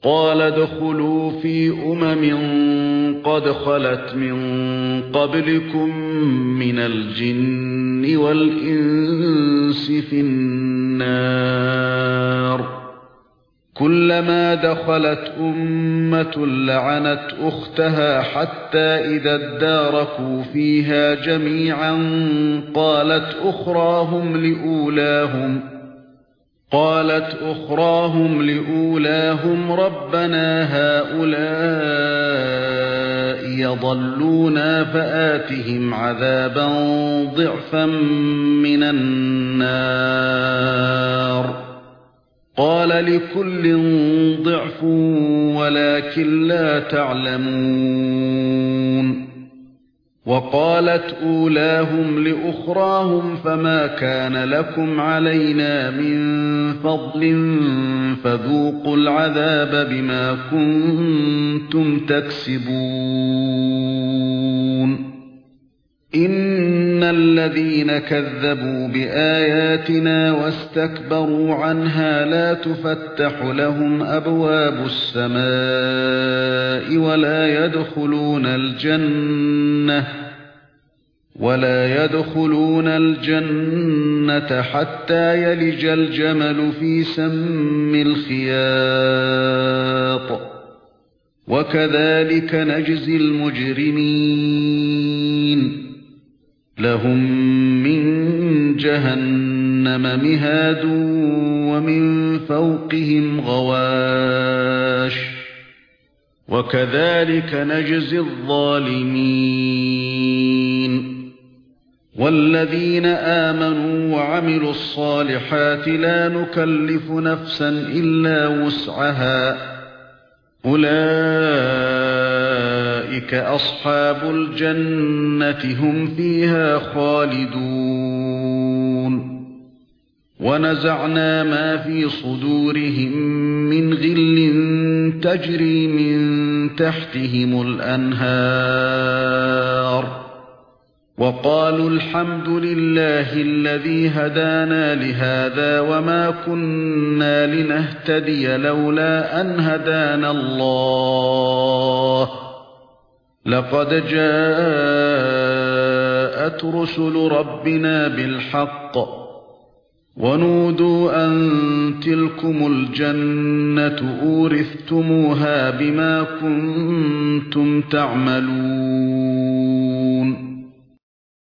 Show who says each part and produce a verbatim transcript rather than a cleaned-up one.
Speaker 1: قال ادخلوا في أمم قد خلت من قبلكم من الجن والإنس في النار كلما دخلت أمة لعنت أختها حتى إذا اداركوا فيها جميعا قالت أخراهم لأولاهم قالت أخراهم لأولاهم ربنا هؤلاء يضلونا فآتهم عذابا ضعفا من النار قال لكل ضعف ولكن لا تعلمون وقالت أولاهم لأخراهم فما كان لكم علينا من فضل فذوقوا العذاب بما كنتم تكسبون إن الذين كذبوا بآياتنا واستكبروا عنها لا تفتح لهم أبواب السماء ولا يدخلون الجنة ولا يدخلون الجنة حتى يلج الجمل في سم الخياط وكذلك نجزي المجرمين لهم من جهنم مهاد ومن فوقهم غواش وكذلك نجزي الظالمين والذين آمنوا وعملوا الصالحات لا نكلف نفسا إلا وسعها أولئك أصحاب الجنة هم فيها خالدون ونزعنا ما في صدورهم من غل تجري من تحتهم الأنهار وقالوا الحمد لله الذي هدانا لهذا وما كنا لنهتدي لولا أن هدانا الله لقد جاءت رسل ربنا بالحق ونودوا أن تلكم الجنة أورثتموها بما كنتم تعملون